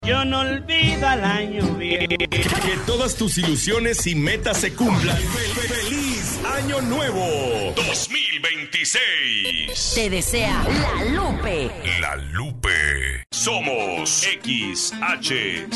Yo no olvido al año viejo. Que todas tus ilusiones y metas se cumplan. ¡Feliz Año Nuevo 2026! Te desea La Lupe. La Lupe. Somos XHCCCC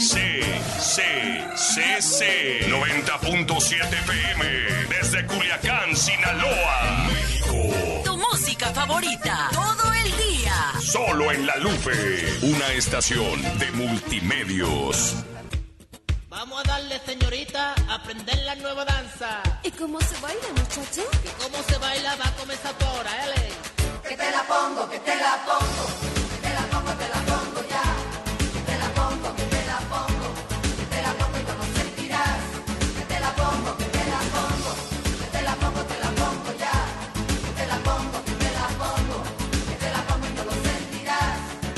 90.7 FM desde Culiacán, Sinaloa, México. Tu música favorita todo el día. Solo en La Lupe, una estación de multimedios. Vamos a darle, señorita, a aprender la nueva danza. ¿Y cómo se baila, muchacho? ¿Y cómo se baila? Va a comenzar por ahora, ¿eh? Que te la pongo, que te la pongo. Que te la pongo, te la pongo ya. Que te la pongo, que te la pongo. Que te la pongo y no lo sentirás. Que te la pongo, que te la pongo. Que te la pongo, te la pongo ya. Que te la pongo, que te la pongo. Que te la pongo y no lo sentirás.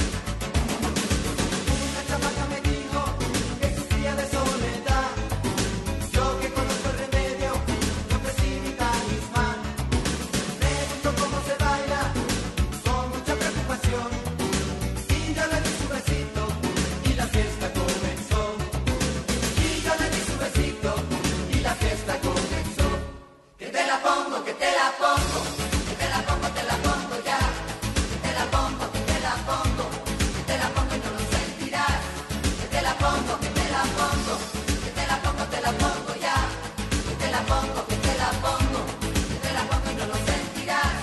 Una chamaca me dijo que sufría de soledad. Yo que conozco el remedio, le ofrecí mi talismán. Pregunto cómo se baila, con mucha preocupación. Y yo le di su besito, y la fiesta comenzó. Y yo le di su besito, y la fiesta comenzó. Que te la pongo, que te la pongo. Que te la pongo ya. Que te la pongo, que te la pongo. Que te la pongo y no lo sentirás. Que te la pongo, que te la pongo. Que te la pongo ya. Que te la pongo, que te la pongo. Que te la pongo y no lo sentirás.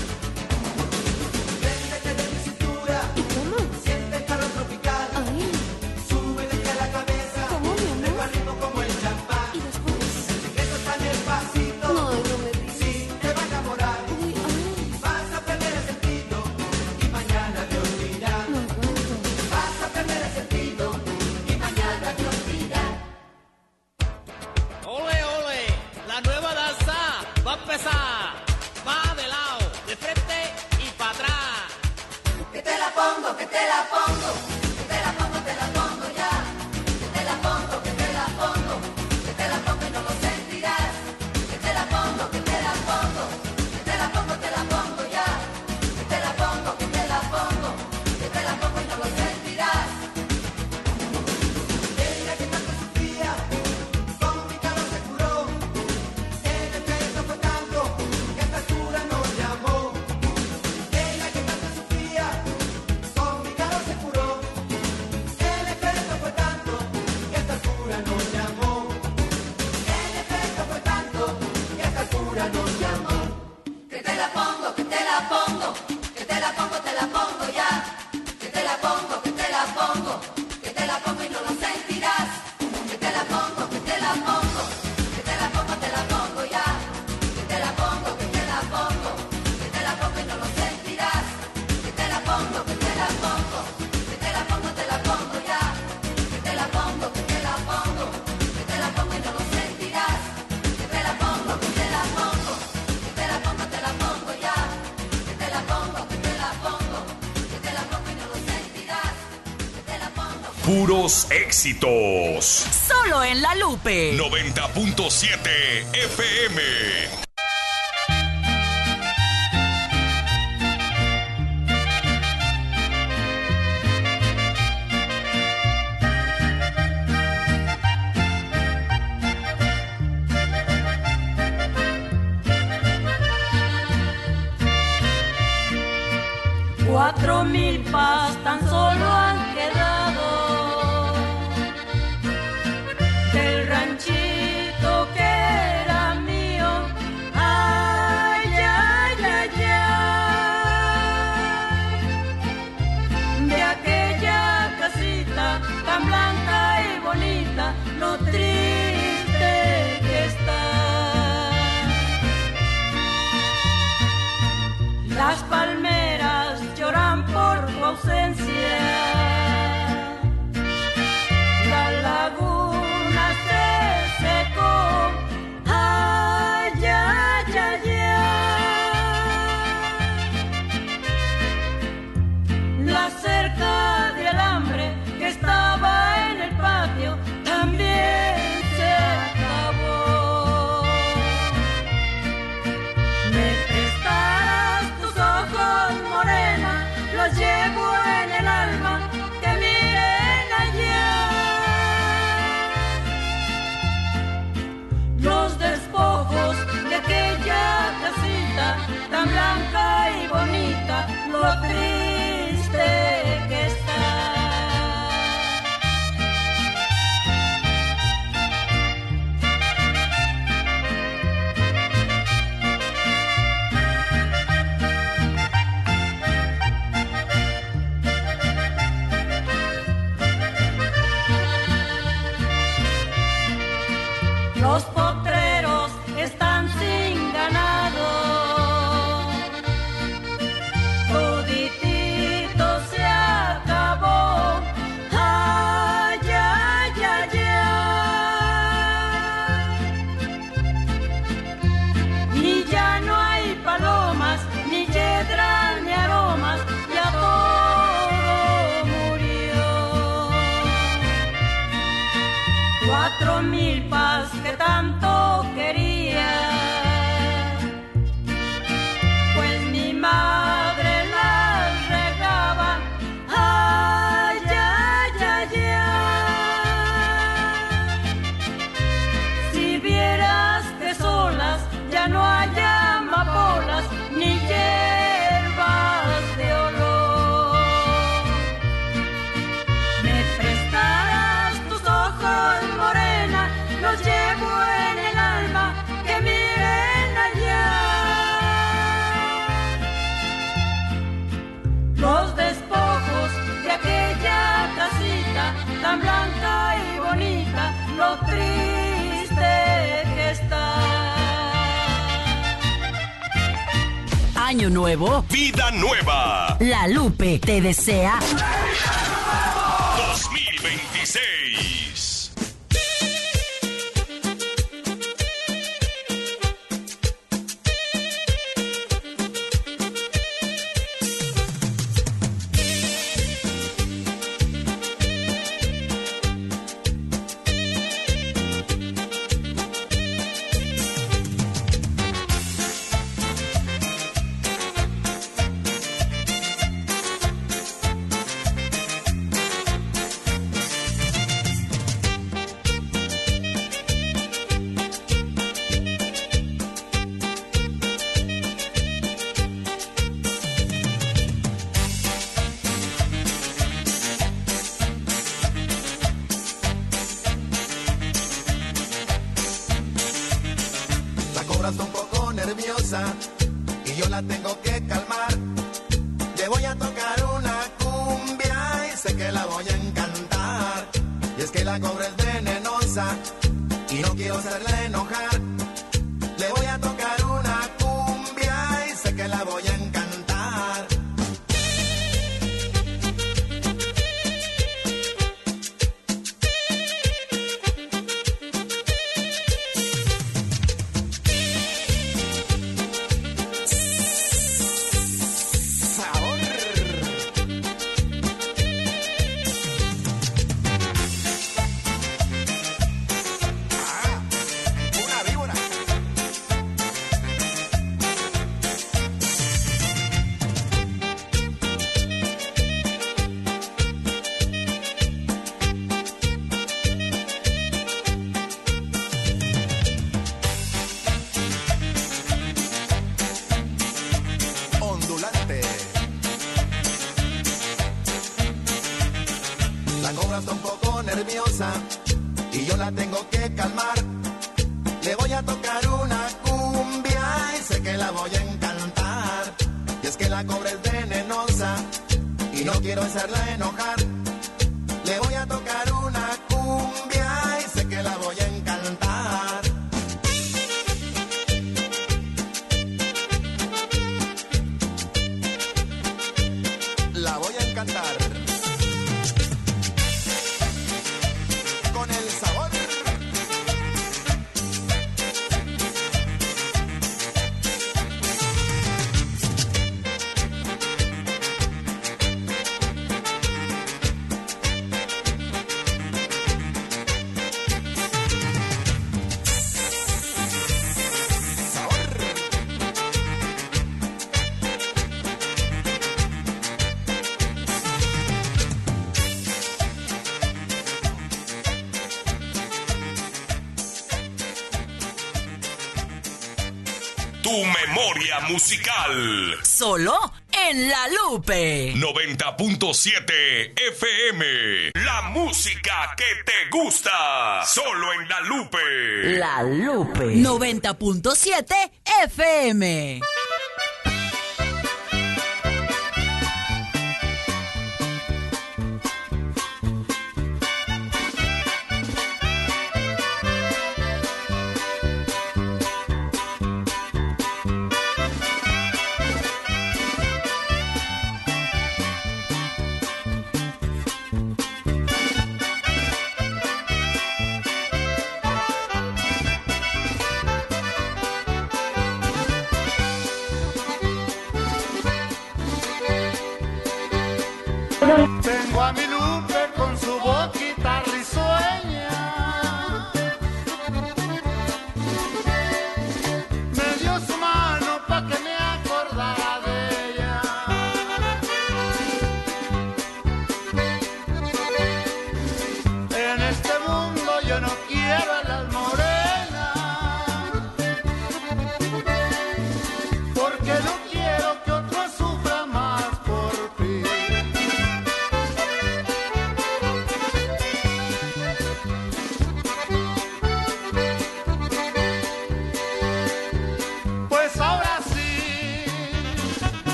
Préndete de mi cintura. ¿Y cómo? Siente el calor tropical. Ay, Sube desde la cabeza. ¿cómo, mi amor? Luego al ritmo como el champán. ¿Y después? El secreto está en el pasito. No, no me digas. Sí, te va a enamorar. Uy, ay, Vas a perder el sentido y mañana te olvidarás. no aguanto. Vas a perder el sentido y mañana te olvidarás. ¡Ole, ole! La nueva danza va a empezar. Va de lado, de frente y para atrás. Que te la pongo, que te la pongo. Que te la pongo ya. Que te la pongo, que te la pongo. Que te la pongo y no lo sentirás. Que te la pongo, que te la pongo. Que te la pongo ya. Que te la pongo, que te la pongo. Que te la pongo y no lo sentirás. Ella que tanto sufría, con mi calor se curó. El efecto fue tanto que hasta el cura nos llamó. Ella que tanto sufría, con mi calor se curó. El efecto fue tanto que hasta el cura nos llamó. El efecto fue tanto que hasta el cura nos llamó. Que te la pongo, que te la pongo. Que te la pongo ya. Que te la pongo, que te la pongo. Que te la pongo y no lo sentirás. Que te la pongo, que te la pongo. Que te la pongo ya. Que te la pongo, que te la pongo. Que te la pongo y no lo sentirás. Que te la pongo, que te la pongo. Que te la pongo ya. Que te la pongo, que te la pongo. Que te la pongo y no lo sentirás. Que te la pongo, que te la pongo. Que te la pongo ya. Que te la pongo, que te la pongo. Que te la pongo y no lo sentirás. Que te la pongo. Puros éxitos. Solo en La Lupe. 90.7 FM. Cuatro milpas tan solo han quedado del ranchito que era mío. Ay, ay, ay, ay. De aquella casita tan blanca y bonita, lo triste que está. Las palmeras lloran por tu ausencia. La laguna se secó. Ay, ay, ay, ay. La cerca de alambre que estaba en el patio también se acabó. Me prestarás tus ojos, morena, los llevo en el alma 4 milpas que tanto quería. Pues mi madre las regaba, ay, ay, ay, ay. Si vieras que solas ya no hay amapolas ni hierbas de olor. Me prestarás tus ojos, morena, los llevo en el alma, que miren allá. Los despojos de aquella casita tan blanca y bonita, lo triste que está. Año nuevo, Vida nueva. La Lupe te desea 2026. Está un poco nerviosa y yo la tengo que calmar. Le voy a tocar una cumbia y sé que la voy a encantar. Y es que la cobra es venenosa y no quiero hacerla enojar. Le voy a tocar una cumbia y sé que la voy a encantar. La cobra está un poco nerviosa y yo la tengo que calmar. Le voy a tocar una cumbia y sé que la voy a encantar. Y es que la cobra es venenosa y no quiero hacerla enojar. Le voy a tocar una cumbia y sé que la voy a encantar. La voy a encantar. Con el sabor. Tu memoria musical. solo en La Lupe 90.7 FM. La música que te gusta. Solo en La Lupe. La Lupe 90.7 FM. Tengo a mi Lupe con su boquita risueña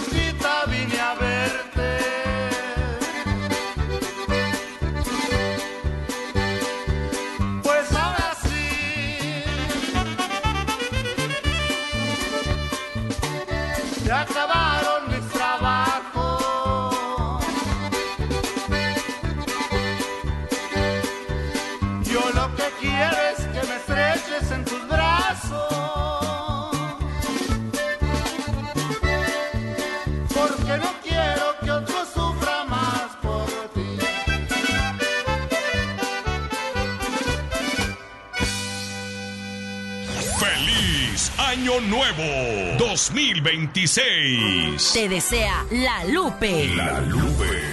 cosita, vine a verte. Pues ahora sí, se acabaron mis trabajos. Yo lo que quiero es que me estreches en tus brazos, porque no quiero que otro sufra más por ti. ¡Feliz Año Nuevo 2026! Te desea La Lupe. La Lupe.